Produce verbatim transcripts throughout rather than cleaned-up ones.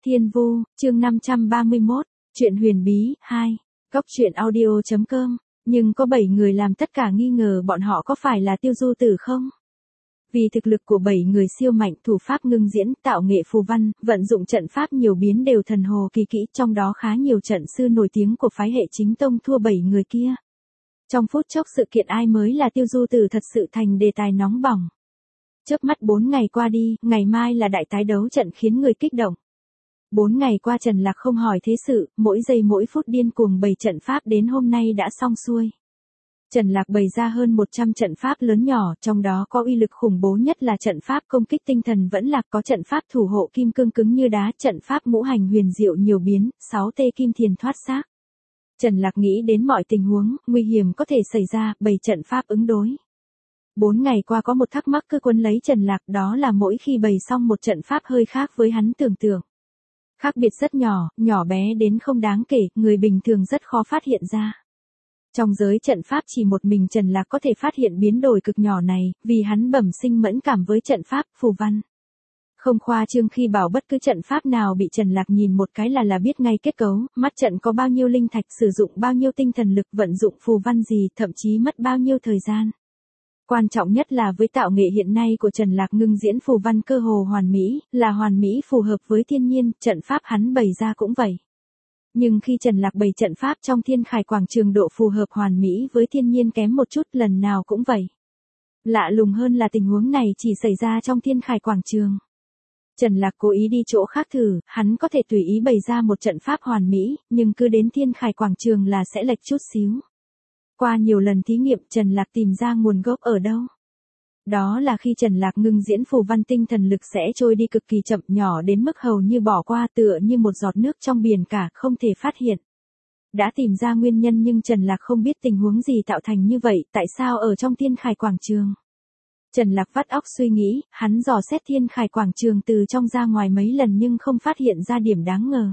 Thiên Vu, chương năm trăm ba mươi mốt, truyện huyền bí, hai, Cốc truyện audio.com, nhưng có bảy người làm tất cả nghi ngờ bọn họ có phải là Tiêu Du Tử không? Vì thực lực của bảy người siêu mạnh, thủ pháp ngưng diễn, tạo nghệ phù văn, vận dụng trận pháp nhiều biến đều thần hồ kỳ kỹ, trong đó khá nhiều trận sư nổi tiếng của phái hệ chính tông thua bảy người kia. Trong phút chốc sự kiện ai mới là Tiêu Du Tử thật sự thành đề tài nóng bỏng. Chớp mắt bốn ngày qua đi, ngày mai là đại tái đấu trận khiến người kích động. Bốn ngày qua Trần Lạc không hỏi thế sự, mỗi giây mỗi phút điên cuồng bày trận pháp đến hôm nay đã xong xuôi. Trần Lạc bày ra hơn một trăm trận pháp lớn nhỏ, trong đó có uy lực khủng bố nhất là trận pháp công kích tinh thần vẫn lạc, có trận pháp thủ hộ kim cương cứng như đá, trận pháp ngũ hành huyền diệu nhiều biến, sáu tê kim thiền thoát xác. Trần Lạc nghĩ đến mọi tình huống, nguy hiểm có thể xảy ra, bày trận pháp ứng đối. Bốn ngày qua có một thắc mắc cứ quấn lấy Trần Lạc, đó là mỗi khi bày xong một trận pháp hơi khác với hắn tưởng tượng. Khác biệt rất nhỏ, nhỏ bé đến không đáng kể, người bình thường rất khó phát hiện ra. Trong giới trận pháp chỉ một mình Trần Lạc có thể phát hiện biến đổi cực nhỏ này, vì hắn bẩm sinh mẫn cảm với trận pháp, phù văn. Không khoa trương khi bảo bất cứ trận pháp nào bị Trần Lạc nhìn một cái là là biết ngay kết cấu, mắt trận có bao nhiêu linh thạch, sử dụng bao nhiêu tinh thần lực, vận dụng phù văn gì, thậm chí mất bao nhiêu thời gian. Quan trọng nhất là với tạo nghệ hiện nay của Trần Lạc ngưng diễn phù văn cơ hồ hoàn mỹ, là hoàn mỹ phù hợp với thiên nhiên, trận pháp hắn bày ra cũng vậy. Nhưng khi Trần Lạc bày trận pháp trong Thiên Khải Quảng Trường độ phù hợp hoàn mỹ với thiên nhiên kém một chút, lần nào cũng vậy. Lạ lùng hơn là tình huống này chỉ xảy ra trong Thiên Khải Quảng Trường. Trần Lạc cố ý đi chỗ khác thử, hắn có thể tùy ý bày ra một trận pháp hoàn mỹ, nhưng cứ đến Thiên Khải Quảng Trường là sẽ lệch chút xíu. Qua nhiều lần thí nghiệm, Trần Lạc tìm ra nguồn gốc ở đâu. Đó là khi Trần Lạc ngưng diễn phù văn tinh thần lực sẽ trôi đi cực kỳ chậm, nhỏ đến mức hầu như bỏ qua, tựa như một giọt nước trong biển cả, không thể phát hiện. Đã tìm ra nguyên nhân nhưng Trần Lạc không biết tình huống gì tạo thành như vậy, tại sao ở trong Thiên Khải Quảng Trường. Trần Lạc vắt óc suy nghĩ, hắn dò xét Thiên Khải Quảng Trường từ trong ra ngoài mấy lần nhưng không phát hiện ra điểm đáng ngờ.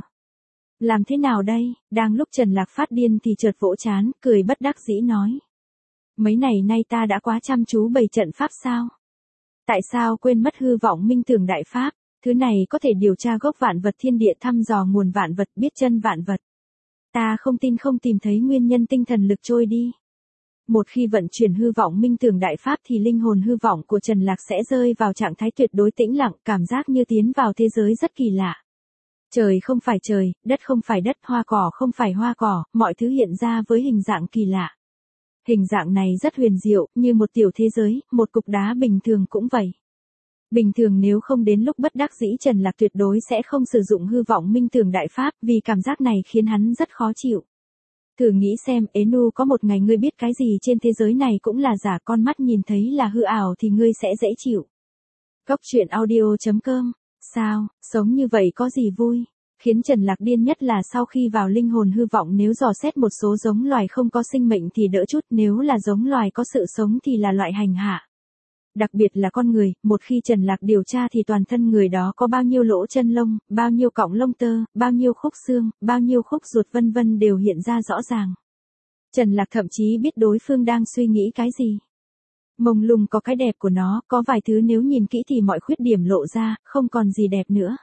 Làm thế nào đây? Đang lúc Trần Lạc phát điên thì chợt vỗ trán, cười bất đắc dĩ nói. Mấy ngày nay ta đã quá chăm chú bày trận pháp sao? Tại sao quên mất hư vọng minh tưởng đại pháp? Thứ này có thể điều tra gốc vạn vật thiên địa, thăm dò nguồn vạn vật, biết chân vạn vật. Ta không tin không tìm thấy nguyên nhân tinh thần lực trôi đi. Một khi vận chuyển hư vọng minh tưởng đại pháp thì linh hồn hư vọng của Trần Lạc sẽ rơi vào trạng thái tuyệt đối tĩnh lặng, cảm giác như tiến vào thế giới rất kỳ lạ. Trời không phải trời, đất không phải đất, hoa cỏ không phải hoa cỏ, mọi thứ hiện ra với hình dạng kỳ lạ. Hình dạng này rất huyền diệu, như một tiểu thế giới, một cục đá bình thường cũng vậy. Bình thường nếu không đến lúc bất đắc dĩ Trần Lạc tuyệt đối sẽ không sử dụng hư vọng minh tưởng đại pháp, vì cảm giác này khiến hắn rất khó chịu. Thử nghĩ xem, Enu có một ngày ngươi biết cái gì trên thế giới này cũng là giả, con mắt nhìn thấy là hư ảo thì ngươi sẽ dễ chịu. Cốc truyện audio.com. Sao, sống như vậy có gì vui? Khiến Trần Lạc điên nhất là sau khi vào linh hồn hư vọng, nếu dò xét một số giống loài không có sinh mệnh thì đỡ chút, nếu là giống loài có sự sống thì là loại hành hạ. Đặc biệt là con người, một khi Trần Lạc điều tra thì toàn thân người đó có bao nhiêu lỗ chân lông, bao nhiêu cọng lông tơ, bao nhiêu khúc xương, bao nhiêu khúc ruột vân vân đều hiện ra rõ ràng. Trần Lạc thậm chí biết đối phương đang suy nghĩ cái gì. Mông lung có cái đẹp của nó, có vài thứ nếu nhìn kỹ thì mọi khuyết điểm lộ ra, không còn gì đẹp nữa.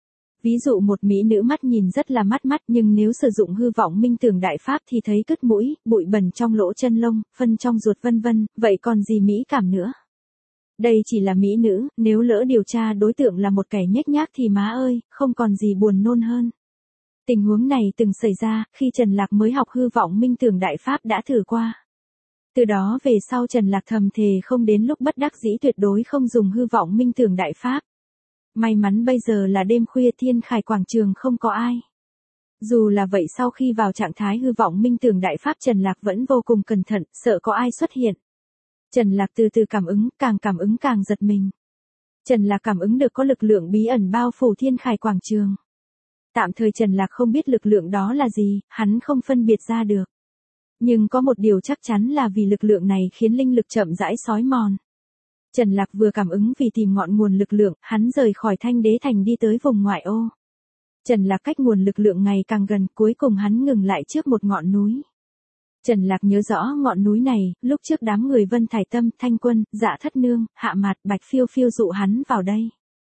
Ví dụ một mỹ nữ mắt nhìn rất là mắt mắt nhưng nếu sử dụng hư vọng minh tưởng đại pháp thì thấy cứt mũi, bụi bẩn trong lỗ chân lông, phân trong ruột vân vân, vậy còn gì mỹ cảm nữa. Đây chỉ là mỹ nữ, nếu lỡ điều tra đối tượng là một kẻ nhếch nhác thì má ơi, không còn gì buồn nôn hơn. Tình huống này từng xảy ra, khi Trần Lạc mới học hư vọng minh tưởng đại pháp đã thử qua. Từ đó về sau Trần Lạc thầm thề không đến lúc bất đắc dĩ tuyệt đối không dùng hư vọng minh tưởng đại pháp. May mắn bây giờ là đêm khuya, Thiên Khải Quảng Trường không có ai. Dù là vậy sau khi vào trạng thái hư vọng minh tưởng đại pháp Trần Lạc vẫn vô cùng cẩn thận, sợ có ai xuất hiện. Trần Lạc từ từ cảm ứng, càng cảm ứng càng giật mình. Trần Lạc cảm ứng được có lực lượng bí ẩn bao phủ Thiên Khải Quảng Trường. Tạm thời Trần Lạc không biết lực lượng đó là gì, hắn không phân biệt ra được. Nhưng có một điều chắc chắn là vì lực lượng này khiến linh lực chậm rãi xói mòn. Trần Lạc vừa cảm ứng vì tìm ngọn nguồn lực lượng, hắn rời khỏi Thanh Đế Thành đi tới vùng ngoại ô. Trần Lạc cách nguồn lực lượng ngày càng gần, cuối cùng hắn ngừng lại trước một ngọn núi. Trần Lạc nhớ rõ ngọn núi này, lúc trước đám người Vân Thải Tâm, Thanh Quân, Dạ Thất Nương, Hạ Mạt, Bạch Phiêu Phiêu dụ hắn vào đây.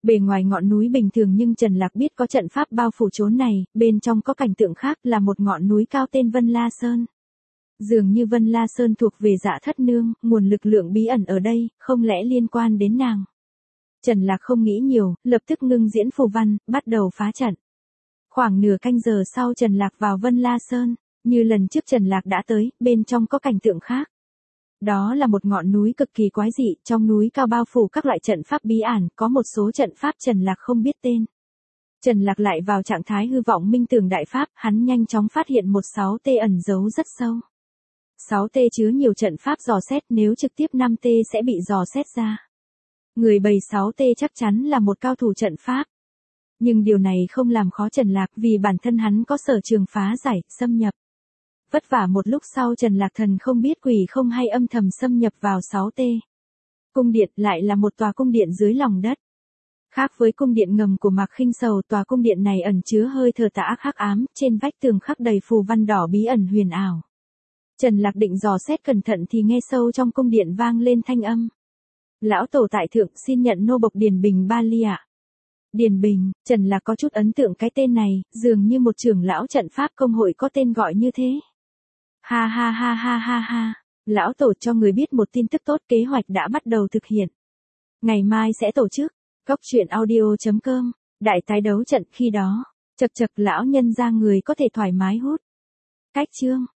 Bề ngoài ngọn núi bình thường nhưng Trần Lạc biết có trận pháp bao phủ chốn này, bên trong có cảnh tượng khác là một ngọn núi cao tên Vân La Sơn. Dường như Vân La Sơn thuộc về Dạ Thất Nương, nguồn lực lượng bí ẩn ở đây, không lẽ liên quan đến nàng. Trần Lạc không nghĩ nhiều, lập tức ngưng diễn phù văn, bắt đầu phá trận. Khoảng nửa canh giờ sau Trần Lạc vào Vân La Sơn, như lần trước Trần Lạc đã tới, bên trong có cảnh tượng khác. Đó là một ngọn núi cực kỳ quái dị, trong núi cao bao phủ các loại trận pháp bí ẩn, có một số trận pháp Trần Lạc không biết tên. Trần Lạc lại vào trạng thái hư vọng minh tường đại pháp, hắn nhanh chóng phát hiện một sáu T ẩn giấu rất sâu. sáu T chứa nhiều trận pháp dò xét, nếu trực tiếp năm T sẽ bị dò xét ra. Người bày sáu T chắc chắn là một cao thủ trận pháp. Nhưng điều này không làm khó Trần Lạc vì bản thân hắn có sở trường phá giải, xâm nhập. Vất vả một lúc sau Trần Lạc Thần không biết quỷ không hay âm thầm xâm nhập vào sáu T. Cung điện lại là một tòa cung điện dưới lòng đất. Khác với cung điện ngầm của Mạc Khinh Sầu, tòa cung điện này ẩn chứa hơi thở tà ác hắc ám, trên vách tường khắc đầy phù văn đỏ bí ẩn huyền ảo. Trần Lạc định dò xét cẩn thận thì nghe sâu trong cung điện vang lên thanh âm. Lão tổ tại thượng, xin nhận nô bộc Điền Bình Ba Ly ạ. Điền Bình, Trần Lạc có chút ấn tượng cái tên này, dường như một trưởng lão trận pháp công hội có tên gọi như thế. Ha ha ha ha ha ha, lão tổ cho người biết một tin tức tốt, kế hoạch đã bắt đầu thực hiện. Ngày mai sẽ tổ chức, cốc truyện audio chấm com, đại tái đấu trận khi đó, chật chật lão nhân ra người có thể thoải mái hút. Cách chương.